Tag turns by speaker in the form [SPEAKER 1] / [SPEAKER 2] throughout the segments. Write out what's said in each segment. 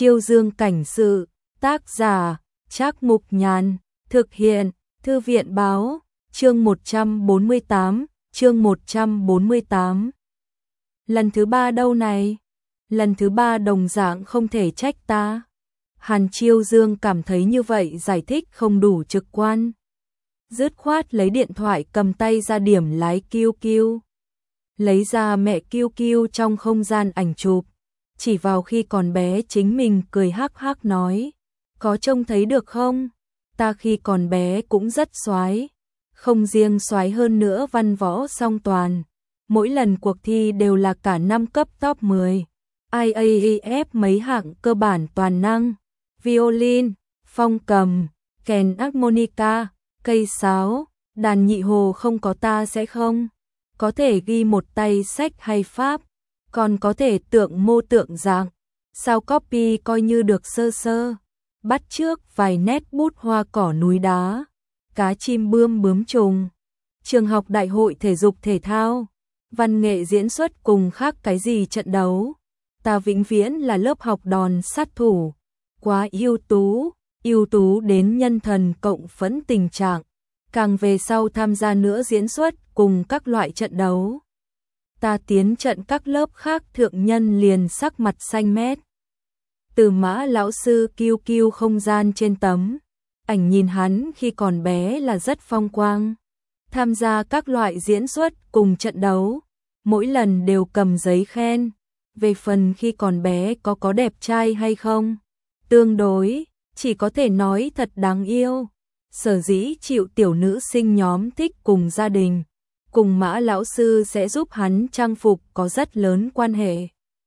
[SPEAKER 1] Chiêu Dương cảnh sự, tác giả, Trác Mục Nhàn, thực hiện, Thư viện báo, chương 148, chương 148. Lần thứ 3 đâu này? Lần thứ 3 đồng dạng không thể trách ta. Hàn Chiêu Dương cảm thấy như vậy giải thích không đủ trực quan. Dứt khoát lấy điện thoại cầm tay ra điểm lái QQ. Lấy ra mẹ QQ trong không gian ảnh chụp. Chỉ vào khi còn bé chính mình cười hắc hắc nói. Có trông thấy được không? Ta khi còn bé cũng rất xoái. Không riêng xoái hơn nữa văn võ song toàn. Mỗi lần cuộc thi đều là cả năm cấp top 10. IAAF mấy hạng cơ bản toàn năng. Violin, phong cầm, kèn harmonica, cây sáo, đàn nhị hồ không có ta sẽ không. Có thể ghi một tay sách hay pháp, còn có thể tượng mô tượng dạng. Sao copy coi như được sơ sơ. Bắt trước vài nét bút hoa cỏ núi đá, cá chim bươm bướm trùng. Trường học đại hội thể dục thể thao, văn nghệ diễn xuất cùng khác cái gì trận đấu. Ta vĩnh viễn là lớp học đòn sát thủ. Quá ưu tú đến nhân thần cộng phẫn tình trạng. Càng về sau tham gia nữa diễn xuất cùng các loại trận đấu. Ta tiến trận các lớp khác thượng nhân liền sắc mặt xanh mét. Từ Mã lão sư QQ không gian trên tấm ảnh nhìn hắn khi còn bé là rất phong quang. Tham gia các loại diễn xuất cùng trận đấu, mỗi lần đều cầm giấy khen. Về phần khi còn bé có đẹp trai hay không, tương đối, chỉ có thể nói thật đáng yêu. Sở dĩ chịu tiểu nữ sinh nhóm thích cùng gia đình, cùng Mã lão sư sẽ giúp hắn trang phục có rất lớn quan hệ.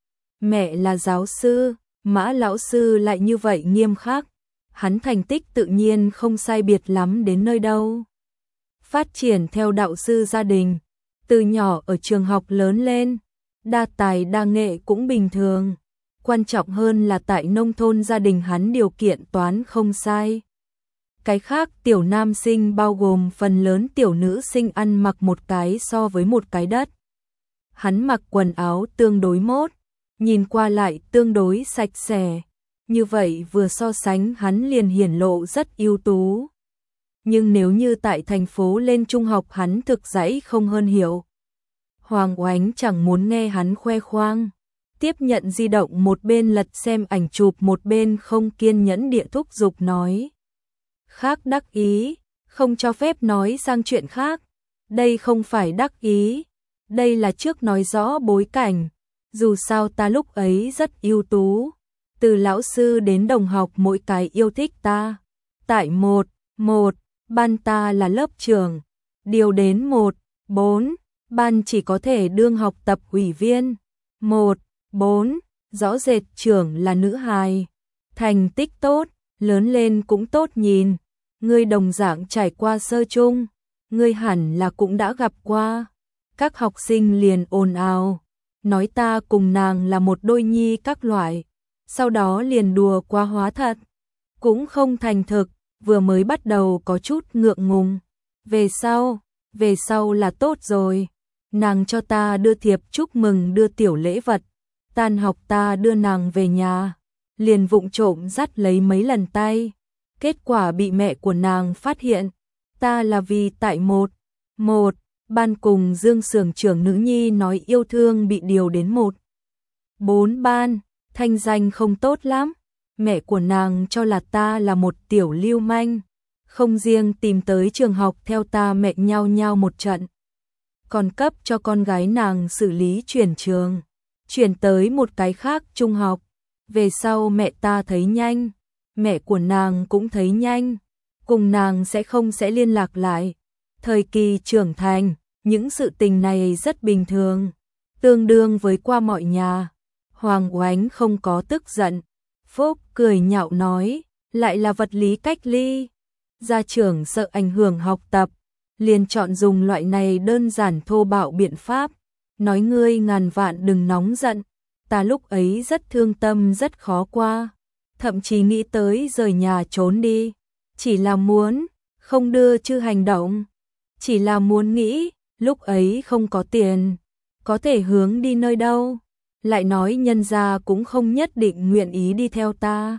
[SPEAKER 1] Mẹ là giáo sư, Mã lão sư lại như vậy nghiêm khắc, hắn thành tích tự nhiên không sai biệt lắm đến nơi đâu. Phát triển theo đạo sư gia đình, từ nhỏ ở trường học lớn lên, đa tài đa nghệ cũng bình thường. Quan trọng hơn là tại nông thôn gia đình hắn điều kiện toán không sai. Cái khác tiểu nam sinh bao gồm phần lớn tiểu nữ sinh ăn mặc một cái so với một cái đất. Hắn mặc quần áo tương đối mốt, nhìn qua lại tương đối sạch sẽ. Như vậy vừa so sánh hắn liền hiển lộ rất ưu tú. Nhưng nếu như tại thành phố lên trung học hắn thực dãy không hơn hiểu. Hoàng Oánh chẳng muốn nghe hắn khoe khoang. Tiếp nhận di động một bên lật xem ảnh chụp một bên không kiên nhẫn địa thúc giục nói. Khác đắc ý, không cho phép nói sang chuyện khác. Đây không phải đắc ý, đây là trước nói rõ bối cảnh. Dù sao ta lúc ấy rất ưu tú, từ lão sư đến đồng học mỗi cái yêu thích ta. Tại một ban ta là lớp trưởng, điều đến 1-4, ban chỉ có thể đương học tập ủy viên. 1-4, rõ rệt trưởng là nữ hài, thành tích tốt, lớn lên cũng tốt nhìn. Ngươi đồng dạng trải qua sơ chung, ngươi hẳn là cũng đã gặp qua. Các học sinh liền ồn ào, nói ta cùng nàng là một đôi nhi các loại, sau đó liền đùa qua hóa thật. Cũng không thành thực, vừa mới bắt đầu có chút ngượng ngùng. Về sau là tốt rồi. Nàng cho ta đưa thiệp chúc mừng đưa tiểu lễ vật. Tan học ta đưa nàng về nhà, liền vụng trộm dắt lấy mấy lần tay. Kết quả bị mẹ của nàng phát hiện. Ta là vì tại một ban cùng Dương xưởng trưởng nữ nhi nói yêu thương bị điều đến 1-4 ban, thanh danh không tốt lắm. Mẹ của nàng cho là ta là một tiểu lưu manh, không riêng tìm tới trường học theo ta mẹ nhau một trận, còn cấp cho con gái nàng xử lý chuyển trường, chuyển tới một cái khác trung học. Về sau mẹ ta thấy nhanh, mẹ của nàng cũng thấy nhanh, cùng nàng sẽ liên lạc lại. Thời kỳ trưởng thành, những sự tình này rất bình thường, tương đương với qua mọi nhà. Hoàng Oánh không có tức giận, Phúc cười nhạo nói, lại là vật lý cách ly. Gia trưởng sợ ảnh hưởng học tập, liền chọn dùng loại này đơn giản thô bạo biện pháp. Nói ngươi ngàn vạn đừng nóng giận, ta lúc ấy rất thương tâm rất khó qua. Thậm chí nghĩ tới rời nhà trốn đi. Chỉ là muốn, không đưa chứ hành động. Chỉ là muốn nghĩ, lúc ấy không có tiền, có thể hướng đi nơi đâu. lại nói nhân gia cũng không nhất định nguyện ý đi theo ta.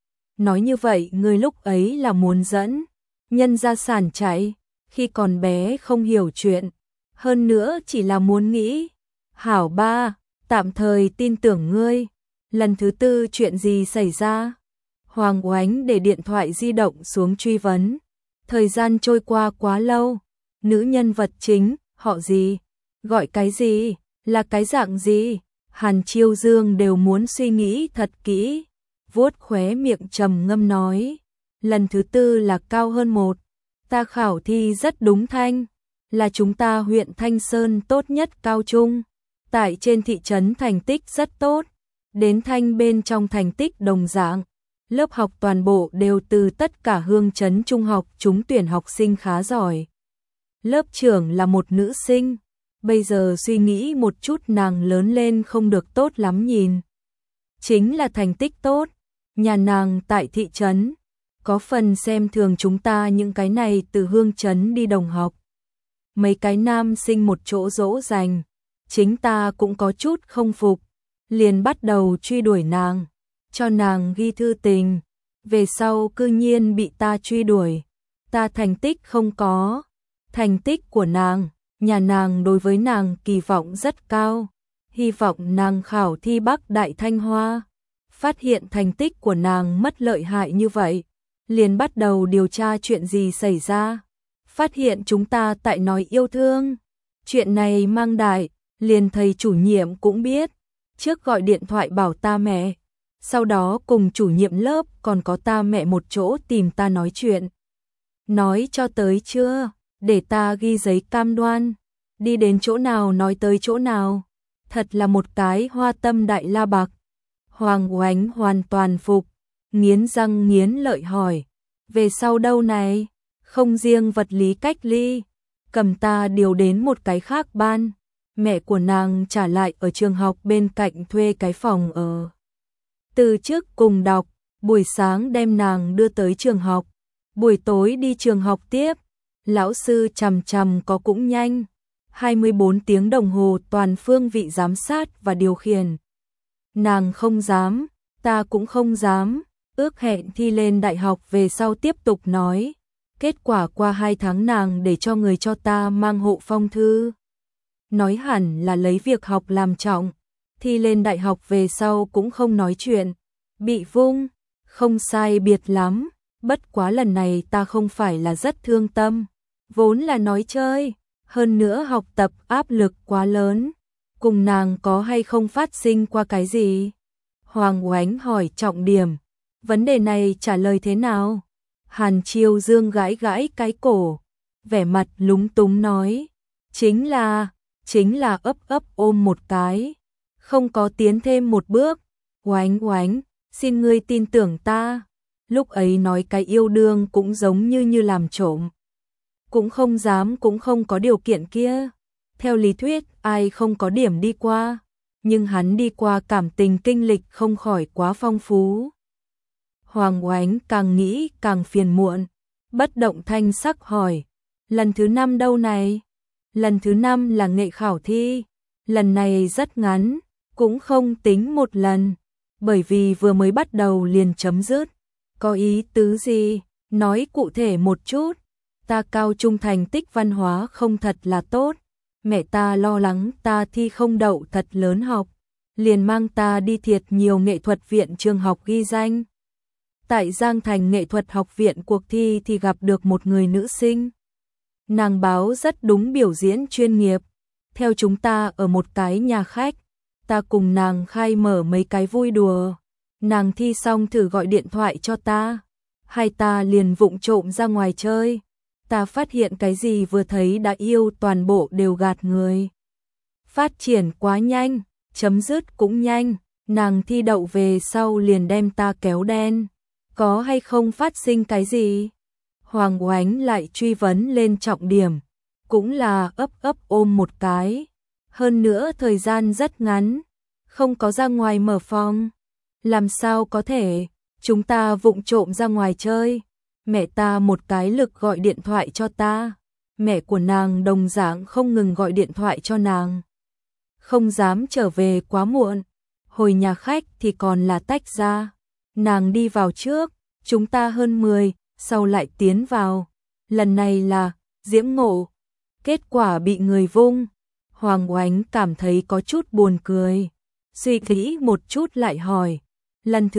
[SPEAKER 1] Nói như vậy ngươi lúc ấy là muốn dẫn nhân gia sản chạy, khi còn bé không hiểu chuyện, hơn nữa chỉ là muốn nghĩ. Hảo ba, tạm thời tin tưởng ngươi. Lần thứ tư chuyện gì xảy ra? Hoàng Oánh để điện thoại di động xuống truy vấn. Thời gian trôi qua quá lâu, nữ nhân vật chính, họ gì? Gọi cái gì? Là cái dạng gì? Hàn Chiêu Dương đều muốn suy nghĩ thật kỹ, vuốt khóe miệng trầm ngâm nói. Lần thứ tư là cao hơn một. Ta khảo thi rất đúng thanh, là chúng ta huyện Thanh Sơn tốt nhất cao trung. Tại trên thị trấn thành tích rất tốt, đến thanh bên trong thành tích đồng dạng. Lớp học toàn bộ đều từ tất cả hương trấn trung học trúng tuyển học sinh khá giỏi. Lớp trưởng là một nữ sinh, bây giờ suy nghĩ một chút nàng lớn lên không được tốt lắm nhìn. Chính là thành tích tốt, nhà nàng tại thị trấn, có phần xem thường chúng ta những cái này từ hương trấn đi đồng học. Mấy cái nam sinh một chỗ dỗ dành, chính ta cũng có chút không phục, liền bắt đầu truy đuổi nàng, cho nàng ghi thư tình, về sau cư nhiên bị ta truy đuổi, ta thành tích không có, thành tích của nàng, nhà nàng đối với nàng kỳ vọng rất cao, hy vọng nàng khảo thi Bắc Đại Thanh Hoa, phát hiện thành tích của nàng mất lợi hại như vậy, liền bắt đầu điều tra chuyện gì xảy ra, phát hiện chúng ta tại nói yêu thương, chuyện này mang đại, liền thầy chủ nhiệm cũng biết, trước gọi điện thoại bảo ta mẹ, sau đó cùng chủ nhiệm lớp còn có ta mẹ một chỗ tìm ta nói chuyện. Nói cho tới chưa, để ta ghi giấy cam đoan, đi đến chỗ nào nói tới chỗ nào, thật là một cái hoa tâm đại la bạc. Hoàng Oánh hoàn toàn phục, nghiến răng nghiến lợi hỏi, về sau đâu này, không riêng vật lý cách ly, cầm ta điều đến một cái khác ban. Mẹ của nàng trả lại ở trường học bên cạnh thuê cái phòng ở. Từ trước cùng đọc, buổi sáng đem nàng đưa tới trường học, buổi tối đi trường học tiếp, lão sư chằm chằm có cũng nhanh, 24 tiếng đồng hồ toàn phương vị giám sát và điều khiển. Nàng không dám, ta cũng không dám, ước hẹn thi lên đại học về sau tiếp tục nói. Kết quả qua 2 tháng nàng để cho người cho ta mang hộ phong thư. Nói hẳn là lấy việc học làm trọng, thi lên đại học về sau cũng không nói chuyện, bị vung, không sai biệt lắm, bất quá lần này ta không phải là rất thương tâm, vốn là nói chơi, hơn nữa học tập áp lực quá lớn, cùng nàng có hay không phát sinh qua cái gì? Hoàng Oánh hỏi trọng điểm, vấn đề này trả lời thế nào? Hàn Chiêu Dương gãi gãi cái cổ, vẻ mặt lúng túng nói, chính là ấp ôm một cái, không có tiến thêm một bước. Oánh Oánh, xin ngươi tin tưởng ta. Lúc ấy nói cái yêu đương cũng giống như làm trộm. Cũng không dám, cũng không có điều kiện kia. Theo lý thuyết, ai không có điểm đi qua, nhưng hắn đi qua cảm tình kinh lịch không khỏi quá phong phú. Hoàng Oánh càng nghĩ càng phiền muộn, bất động thanh sắc hỏi, lần thứ 5 đâu này? Lần thứ 5 là nghệ khảo thi, lần này rất ngắn, cũng không tính một lần, bởi vì vừa mới bắt đầu liền chấm dứt. Có ý tứ gì? Nói cụ thể một chút. Ta cao trung thành tích văn hóa không thật là tốt, mẹ ta lo lắng ta thi không đậu thật lớn học, liền mang ta đi thiệt nhiều nghệ thuật viện trường học ghi danh. Tại Giang Thành nghệ thuật học viện cuộc thi thì gặp được một người nữ sinh. Nàng báo rất đúng biểu diễn chuyên nghiệp, theo chúng ta ở một cái nhà khách, ta cùng nàng khai mở mấy cái vui đùa. Nàng thi xong thử gọi điện thoại cho ta, hai ta liền vụng trộm ra ngoài chơi. Ta phát hiện cái gì vừa thấy đã yêu toàn bộ đều gạt người. Phát triển quá nhanh, chấm dứt cũng nhanh, nàng thi đậu về sau liền đem ta kéo đen. Có hay không phát sinh cái gì? Hoàng Oánh lại truy vấn lên trọng điểm, cũng là ấp ôm một cái. Hơn nữa thời gian rất ngắn, không có ra ngoài mở phòng. Làm sao có thể, chúng ta vụng trộm ra ngoài chơi. Mẹ ta một cái lực gọi điện thoại cho ta, mẹ của nàng đồng dạng không ngừng gọi điện thoại cho nàng. không dám trở về quá muộn. Hồi nhà khách thì còn là tách ra. Nàng đi vào trước, chúng ta hơn 10, sau lại tiến vào. Lần này là diễm ngộ. Kết quả bị người vung. Hoàng Oánh cảm thấy có chút buồn cười. Suy nghĩ một chút lại hỏi. Lần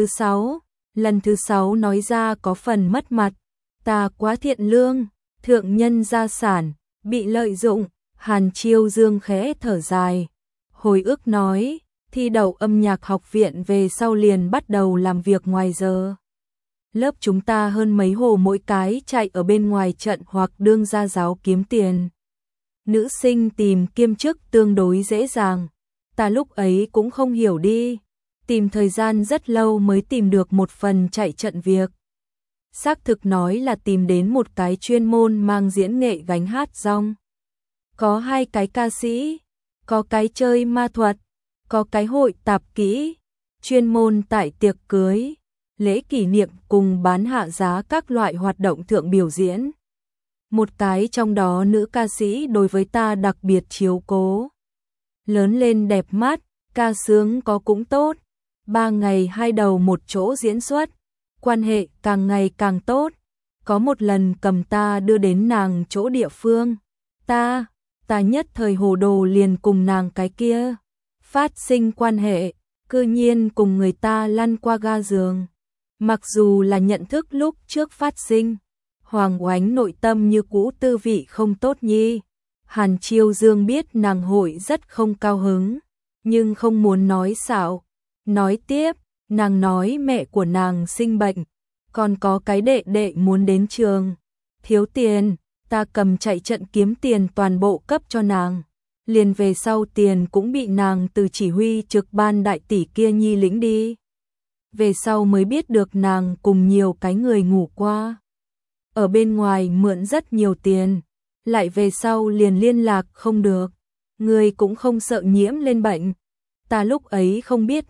[SPEAKER 1] thứ 6 nói ra có phần mất mặt. Ta quá thiện lương, thượng nhân gia sản, bị lợi dụng. Hàn Chiêu Dương khẽ thở dài. Hồi ức nói, thi đậu âm nhạc học viện về sau liền bắt đầu làm việc ngoài giờ. Lớp chúng ta hơn mấy hồ mỗi cái chạy ở bên ngoài trận hoặc đương gia giáo kiếm tiền. Nữ sinh tìm kiêm chức tương đối dễ dàng. Ta lúc ấy cũng không hiểu đi. Tìm thời gian rất lâu mới tìm được một phần chạy trận việc. Xác thực nói là tìm đến một cái chuyên môn mang diễn nghệ gánh hát rong. Có 2 cái ca sĩ, có cái chơi ma thuật, có cái hội tạp kỹ, chuyên môn tại tiệc cưới, lễ kỷ niệm cùng bán hạ giá các loại hoạt động thượng biểu diễn. Một cái trong đó nữ ca sĩ đối với ta đặc biệt chiếu cố. Lớn lên đẹp mắt, ca sướng có cũng tốt. 3 ngày 2 đầu một chỗ diễn xuất, quan hệ càng ngày càng tốt. Có một lần cầm ta đưa đến nàng chỗ địa phương. Ta nhất thời hồ đồ liền cùng nàng cái kia phát sinh quan hệ, cư nhiên cùng người ta lăn qua ga giường. Mặc dù là nhận thức lúc trước phát sinh, Hoàng Oánh nội tâm như cũ tư vị không tốt nhi. Hàn Chiêu Dương biết nàng hội rất không cao hứng, nhưng không muốn nói xạo. Nói tiếp, nàng nói mẹ của nàng sinh bệnh, còn có cái đệ đệ muốn đến trường. Thiếu tiền, ta cầm chạy trận kiếm tiền toàn bộ cấp cho nàng. Liền về sau tiền cũng bị nàng từ chỉ huy trực ban đại tỷ kia nhi lĩnh đi. Về sau mới biết được nàng cùng nhiều cái người ngủ qua. Ở bên ngoài mượn rất nhiều tiền, lại về sau liền liên lạc không được. Người cũng không sợ nhiễm lên bệnh. Ta lúc ấy không biết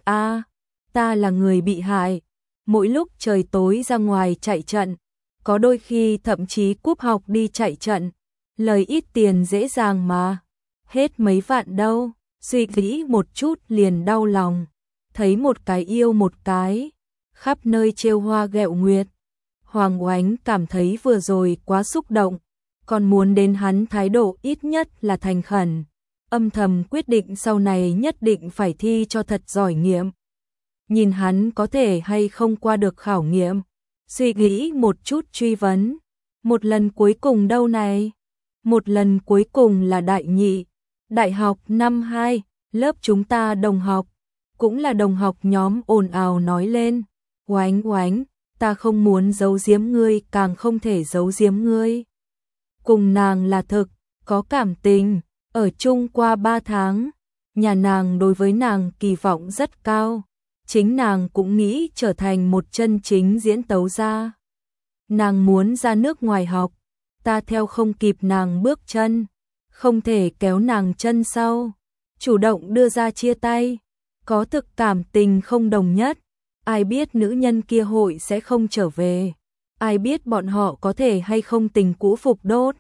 [SPEAKER 1] ta là người bị hại. Mỗi lúc trời tối ra ngoài chạy trận, có đôi khi thậm chí cúp học đi chạy trận, lời ít tiền dễ dàng mà, hết mấy vạn đâu. Suy nghĩ một chút liền đau lòng, thấy một cái yêu một cái, khắp nơi trêu hoa ghẹo nguyệt. Hoàng Oánh cảm thấy vừa rồi quá xúc động, còn muốn đến hắn thái độ ít nhất là thành khẩn, âm thầm quyết định sau này nhất định phải thi cho thật giỏi nghiệm. Nhìn hắn có thể hay không qua được khảo nghiệm, suy nghĩ một chút truy vấn. Một lần cuối cùng đâu này? Một lần cuối cùng là đại nhị, đại học năm 2, lớp chúng ta đồng học, cũng là đồng học nhóm ồn ào nói lên. Oánh Oánh, ta không muốn giấu giếm ngươi, càng không thể giấu giếm ngươi. Cùng nàng là thực, có cảm tình, ở chung qua 3 tháng, nhà nàng đối với nàng kỳ vọng rất cao. Chính nàng cũng nghĩ trở thành một chân chính diễn tấu gia. Nàng muốn ra nước ngoài học, ta theo không kịp nàng bước chân, không thể kéo nàng chân sau, chủ động đưa ra chia tay, có thực cảm tình không đồng nhất, ai biết nữ nhân kia hội sẽ không trở về, ai biết bọn họ có thể hay không tình cũ phục đốt.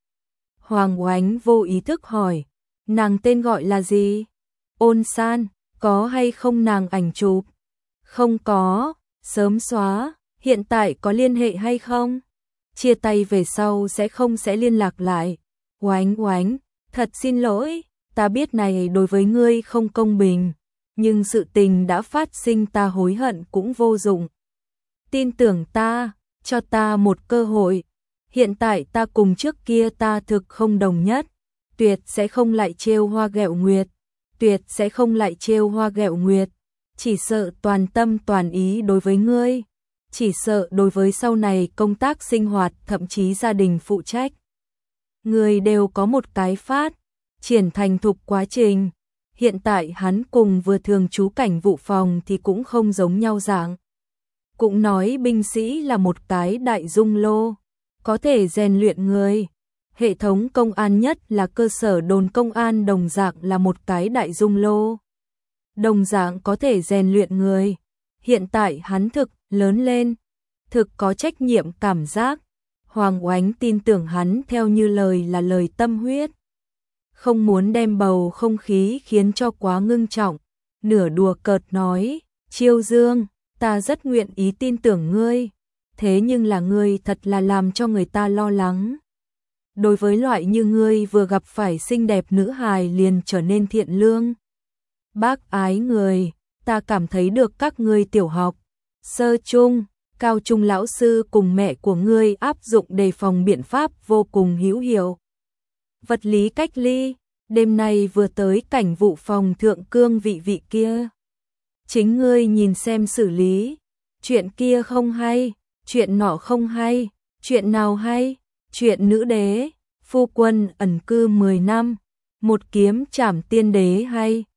[SPEAKER 1] Hoàng Oánh vô ý thức hỏi, nàng tên gọi là gì? Ôn San, có hay không nàng ảnh chụp? Không có, sớm xóa, hiện tại có liên hệ hay không? Chia tay về sau sẽ liên lạc lại. Oánh Oánh, thật xin lỗi, ta biết này đối với ngươi không công bình, nhưng sự tình đã phát sinh, ta hối hận cũng vô dụng. Tin tưởng ta, cho ta một cơ hội. Hiện tại ta cùng trước kia ta thực không đồng nhất, tuyệt sẽ không lại trêu hoa ghẹo nguyệt, tuyệt sẽ không lại trêu hoa ghẹo nguyệt. Chỉ sợ toàn tâm toàn ý đối với ngươi, chỉ sợ đối với sau này công tác sinh hoạt thậm chí gia đình phụ trách. Người đều có một cái phát, triển thành thục quá trình. Hiện tại hắn cùng vừa thường trú cảnh vụ phòng thì cũng không giống nhau dạng. Cũng nói binh sĩ là một cái đại dung lô, có thể rèn luyện người. Hệ thống công an nhất là cơ sở đồn công an đồng dạng là một cái đại dung lô. Đồng dạng có thể rèn luyện người. Hiện tại hắn thực lớn lên, thực có trách nhiệm cảm giác. Hoàng Oánh tin tưởng hắn theo như lời là lời tâm huyết. không muốn đem bầu không khí khiến cho quá ngưng trọng, nửa đùa cợt nói, Chiêu Dương, ta rất nguyện ý tin tưởng ngươi, thế nhưng là ngươi thật là làm cho người ta lo lắng. Đối với loại như ngươi vừa gặp phải xinh đẹp nữ hài liền trở nên thiện lương, bác ái người, ta cảm thấy được các ngươi tiểu học, sơ trung, cao trung lão sư cùng mẹ của ngươi áp dụng đề phòng biện pháp vô cùng hữu hiệu. Vật lý cách ly, đêm nay vừa tới cảnh vụ phòng thượng cương vị kia. Chính ngươi nhìn xem xử lý, chuyện kia không hay, chuyện nọ không hay, chuyện nào hay, chuyện nữ đế, phu quân ẩn cư 10 năm, một kiếm trảm tiên đế hay,